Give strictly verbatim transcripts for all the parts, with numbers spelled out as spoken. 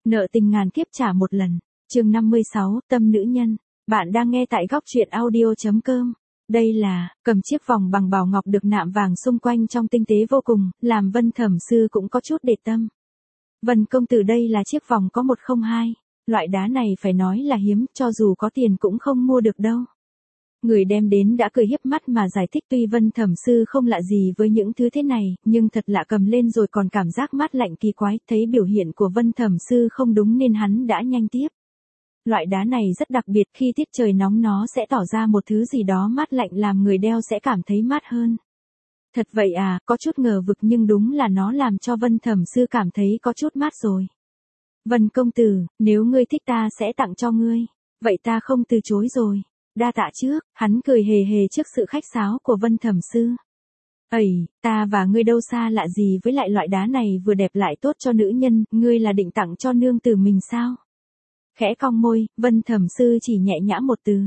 Nợ tình ngàn kiếp trả một lần. Chương năm mươi sáu, Tâm nữ nhân. Bạn đang nghe tại góc truyện audio chấm com. Đây là, cầm chiếc vòng bằng bảo ngọc được nạm vàng xung quanh trong tinh tế vô cùng, làm Vân Thẩm Sư cũng có chút để tâm. Vân công tử, đây là chiếc vòng có một không hai. Loại đá này phải nói là hiếm, cho dù có tiền cũng không mua được đâu. Người đem đến đã cười hiếp mắt mà giải thích, tuy Vân Thẩm Sư không lạ gì với những thứ thế này, nhưng thật lạ cầm lên rồi còn cảm giác mát lạnh kỳ quái, thấy biểu hiện của Vân Thẩm Sư không đúng nên hắn đã nhanh tiếp. Loại đá này rất đặc biệt, khi tiết trời nóng nó sẽ tỏ ra một thứ gì đó mát lạnh làm người đeo sẽ cảm thấy mát hơn. Thật vậy à, có chút ngờ vực nhưng đúng là nó làm cho Vân Thẩm Sư cảm thấy có chút mát rồi. Vân công tử, nếu ngươi thích ta sẽ tặng cho ngươi. Vậy ta không từ chối rồi. Đa tạ trước, hắn cười hề hề trước sự khách sáo của Vân Thẩm Sư. Ây, ta và ngươi đâu xa lạ gì với lại loại đá này, vừa đẹp lại tốt cho nữ nhân, ngươi là định tặng cho nương tử mình sao? Khẽ cong môi, Vân Thẩm Sư chỉ nhẹ nhã một từ.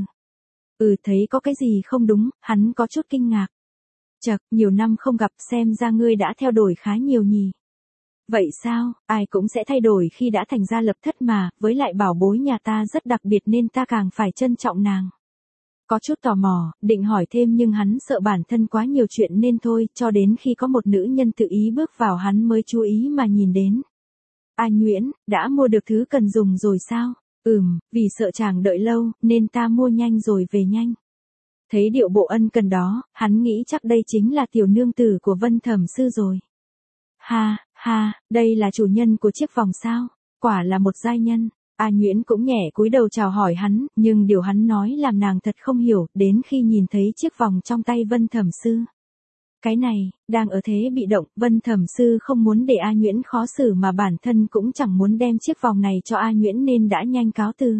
Ừ, thấy có cái gì không đúng, hắn có chút kinh ngạc. Chậc, nhiều năm không gặp, xem ra ngươi đã theo đổi khá nhiều nhỉ. Vậy sao, ai cũng sẽ thay đổi khi đã thành gia lập thất mà, với lại bảo bối nhà ta rất đặc biệt nên ta càng phải trân trọng nàng. Có chút tò mò, định hỏi thêm nhưng hắn sợ bản thân quá nhiều chuyện nên thôi, cho đến khi có một nữ nhân tự ý bước vào hắn mới chú ý mà nhìn đến. A Nhuyễn, đã mua được thứ cần dùng rồi sao? Ừm, vì sợ chàng đợi lâu, nên ta mua nhanh rồi về nhanh. Thấy điệu bộ ân cần đó, hắn nghĩ chắc đây chính là tiểu nương tử của Vân Thẩm Sư rồi. Ha, ha, đây là chủ nhân của chiếc vòng sao? Quả là một giai nhân. A Nhuyễn cũng nhẹ cúi đầu chào hỏi hắn, nhưng điều hắn nói làm nàng thật không hiểu, đến khi nhìn thấy chiếc vòng trong tay Vân Thẩm Sư. Cái này, đang ở thế bị động, Vân Thẩm Sư không muốn để A Nhuyễn khó xử mà bản thân cũng chẳng muốn đem chiếc vòng này cho A Nhuyễn nên đã nhanh cáo từ.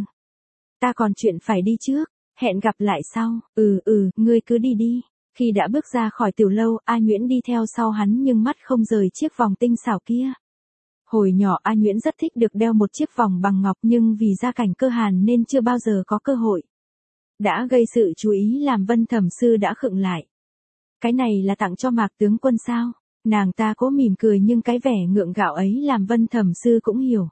Ta còn chuyện phải đi trước, hẹn gặp lại sau. Ừ ừ, ngươi cứ đi đi. Khi đã bước ra khỏi tiểu lâu, A Nhuyễn đi theo sau hắn nhưng mắt không rời chiếc vòng tinh xảo kia. Hồi nhỏ A Nhuyễn rất thích được đeo một chiếc vòng bằng ngọc nhưng vì gia cảnh cơ hàn nên chưa bao giờ có cơ hội. Đã gây sự chú ý làm Vân Thẩm Sư đã khựng lại. Cái này là tặng cho Mạc tướng quân sao? Nàng ta cố mỉm cười nhưng cái vẻ ngượng gạo ấy làm Vân Thẩm Sư cũng hiểu.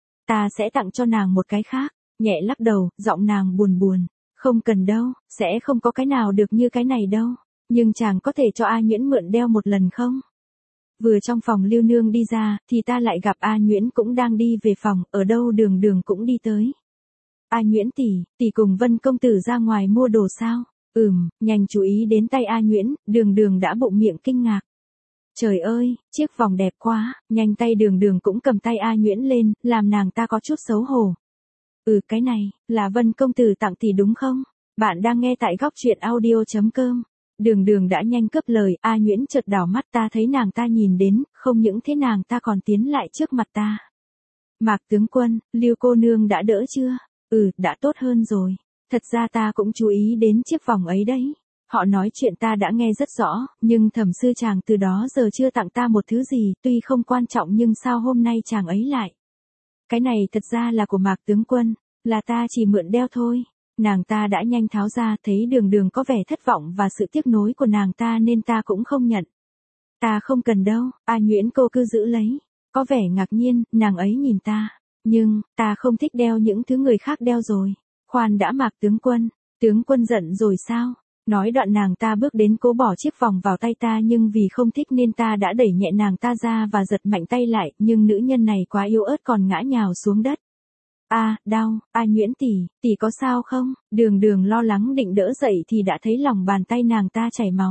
Ta sẽ tặng cho nàng một cái khác, nhẹ lắc đầu, giọng nàng buồn buồn. Không cần đâu, sẽ không có cái nào được như cái này đâu. Nhưng chàng có thể cho A Nhuyễn mượn đeo một lần không? Vừa trong phòng Lưu Nương đi ra, thì ta lại gặp A Nhuyễn cũng đang đi về phòng, ở đâu Đường Đường cũng đi tới. A Nhuyễn tỷ, tỷ cùng Vân công tử ra ngoài mua đồ sao? Ừm, nhanh chú ý đến tay A Nhuyễn, Đường Đường đã bụng miệng kinh ngạc. Trời ơi, chiếc vòng đẹp quá, nhanh tay Đường Đường cũng cầm tay A Nhuyễn lên, làm nàng ta có chút xấu hổ. Ừ, cái này, là Vân công tử tặng tỷ đúng không? Bạn đang nghe tại góc truyện audio chấm com. Đường Đường đã nhanh cướp lời, A Nhuyễn chợt đảo mắt, ta thấy nàng ta nhìn đến, không những thế nàng ta còn tiến lại trước mặt ta. Mạc tướng quân, Lưu cô nương đã đỡ chưa? Ừ, đã tốt hơn rồi. Thật ra ta cũng chú ý đến chiếc vòng ấy đấy. Họ nói chuyện ta đã nghe rất rõ, nhưng Thẩm Sư chàng từ đó giờ chưa tặng ta một thứ gì, tuy không quan trọng nhưng sao hôm nay chàng ấy lại. Cái này thật ra là của Mạc tướng quân, là ta chỉ mượn đeo thôi. Nàng ta đã nhanh tháo ra, thấy Đường Đường có vẻ thất vọng và sự tiếc nối của nàng ta nên ta cũng không nhận. Ta không cần đâu, A Nhuyễn cô cứ giữ lấy. Có vẻ ngạc nhiên, nàng ấy nhìn ta. Nhưng, ta không thích đeo những thứ người khác đeo rồi. Khoan đã Mạc tướng quân, tướng quân giận rồi sao? Nói đoạn nàng ta bước đến cố bỏ chiếc vòng vào tay ta nhưng vì không thích nên ta đã đẩy nhẹ nàng ta ra và giật mạnh tay lại, nhưng nữ nhân này quá yếu ớt còn ngã nhào xuống đất. A, à, đau, A Nhuyễn tỷ, tỷ có sao không? Đường Đường lo lắng định đỡ dậy thì đã thấy lòng bàn tay nàng ta chảy máu.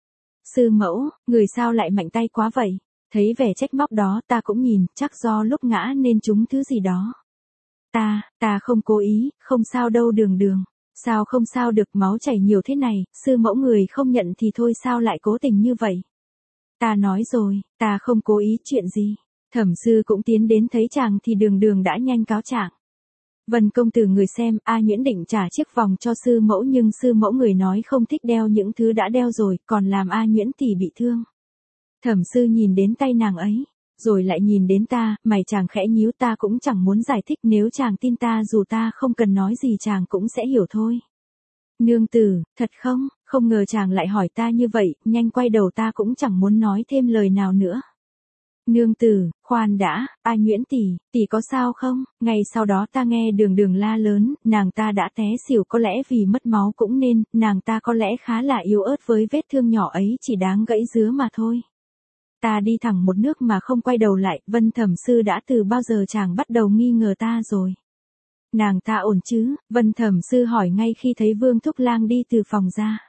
Sư mẫu, người sao lại mạnh tay quá vậy? Thấy vẻ trách móc đó ta cũng nhìn, chắc do lúc ngã nên trúng thứ gì đó. Ta, ta không cố ý, không sao đâu Đường Đường. Sao không sao được, máu chảy nhiều thế này, sư mẫu người không nhận thì thôi sao lại cố tình như vậy? Ta nói rồi, ta không cố ý chuyện gì. Thẩm Sư cũng tiến đến thấy chàng thì Đường Đường đã nhanh cáo trạng. Vân công tử người xem, A Nhuyễn định trả chiếc vòng cho sư mẫu nhưng sư mẫu người nói không thích đeo những thứ đã đeo rồi, còn làm A Nhuyễn tỷ bị thương. Thẩm Sư nhìn đến tay nàng ấy, rồi lại nhìn đến ta, mày chàng khẽ nhíu, ta cũng chẳng muốn giải thích, nếu chàng tin ta dù ta không cần nói gì chàng cũng sẽ hiểu thôi. Nương tử, thật không? Không ngờ chàng lại hỏi ta như vậy, nhanh quay đầu ta cũng chẳng muốn nói thêm lời nào nữa. Nương tử, khoan đã, ai Nguyễn tỷ, tỷ có sao không? Ngày sau đó ta nghe đường đường la lớn, nàng ta đã té xỉu, có lẽ vì mất máu cũng nên, nàng ta có lẽ khá là yếu ớt với vết thương nhỏ ấy, chỉ đáng gãy dứa mà thôi. Ta đi thẳng một nước mà không quay đầu lại, Vân Thẩm Sư đã từ bao giờ chàng bắt đầu nghi ngờ ta rồi. Nàng ta ổn chứ? Vân Thẩm Sư hỏi ngay khi thấy Vương Thúc Lang đi từ phòng ra.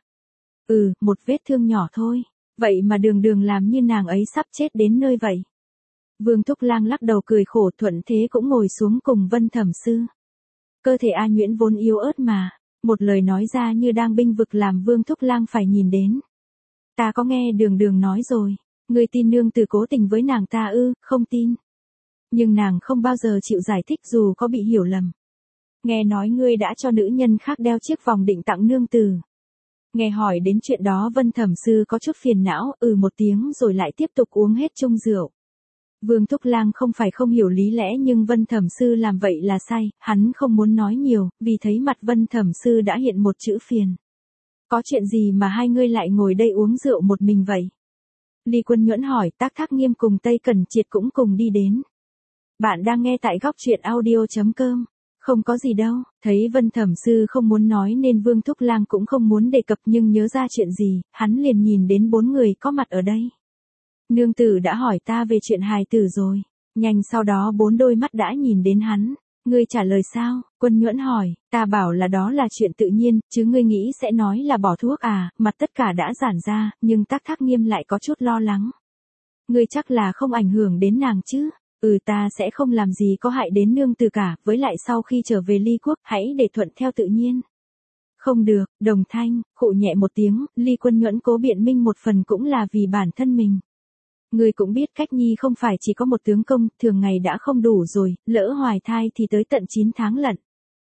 Ừ, một vết thương nhỏ thôi. Vậy mà đường đường làm như nàng ấy sắp chết đến nơi vậy. Vương Thúc Lang lắc đầu cười khổ, thuận thế cũng ngồi xuống cùng Vân Thẩm Sư. Cơ thể A Nhuyễn vốn yếu ớt mà, một lời nói ra như đang binh vực làm Vương Thúc Lang phải nhìn đến. Ta có nghe đường đường nói rồi, ngươi tin nương tử cố tình với nàng ta ư? Không tin. Nhưng nàng không bao giờ chịu giải thích dù có bị hiểu lầm. Nghe nói ngươi đã cho nữ nhân khác đeo chiếc vòng định tặng nương tử. Nghe hỏi đến chuyện đó Vân Thẩm Sư có chút phiền não, ừ một tiếng rồi lại tiếp tục uống hết chung rượu. Vương Thúc Lang không phải không hiểu lý lẽ nhưng Vân Thẩm Sư làm vậy là sai, hắn không muốn nói nhiều, vì thấy mặt Vân Thẩm Sư đã hiện một chữ phiền. Có chuyện gì mà hai ngươi lại ngồi đây uống rượu một mình vậy? Ly Quân Nhuẫn hỏi, Tác Thác Nghiêm cùng Tây Cẩn Triệt cũng cùng đi đến. Bạn đang nghe tại góc truyện audio chấm com. Không có gì đâu, thấy Vân Thẩm Sư không muốn nói nên Vương Thúc Lang cũng không muốn đề cập nhưng nhớ ra chuyện gì, hắn liền nhìn đến bốn người có mặt ở đây. Nương tử đã hỏi ta về chuyện hài tử rồi, nhanh sau đó bốn đôi mắt đã nhìn đến hắn. Ngươi trả lời sao? Quân Nhuẫn hỏi, ta bảo là đó là chuyện tự nhiên, chứ ngươi nghĩ sẽ nói là bỏ thuốc à? Mặt tất cả đã giãn ra, nhưng Tác Thác Nghiêm lại có chút lo lắng. Ngươi chắc là không ảnh hưởng đến nàng chứ? Ừ, ta sẽ không làm gì có hại đến nương tử cả, với lại sau khi trở về Ly Quốc, hãy để thuận theo tự nhiên. Không được, Đồng Thanh, khụ nhẹ một tiếng, Ly Quân Nhuẫn cố biện minh một phần cũng là vì bản thân mình. Ngươi cũng biết Cách Nhi không phải chỉ có một tướng công, thường ngày đã không đủ rồi, lỡ hoài thai thì tới tận chín tháng lận.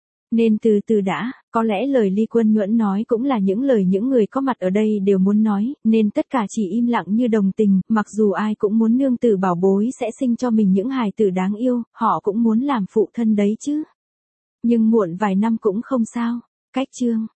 Nên từ từ đã, có lẽ lời Ly Quân Nhuẫn nói cũng là những lời những người có mặt ở đây đều muốn nói, nên tất cả chỉ im lặng như đồng tình, mặc dù ai cũng muốn nương tử bảo bối sẽ sinh cho mình những hài tử đáng yêu, họ cũng muốn làm phụ thân đấy chứ. Nhưng muộn vài năm cũng không sao. Cách chương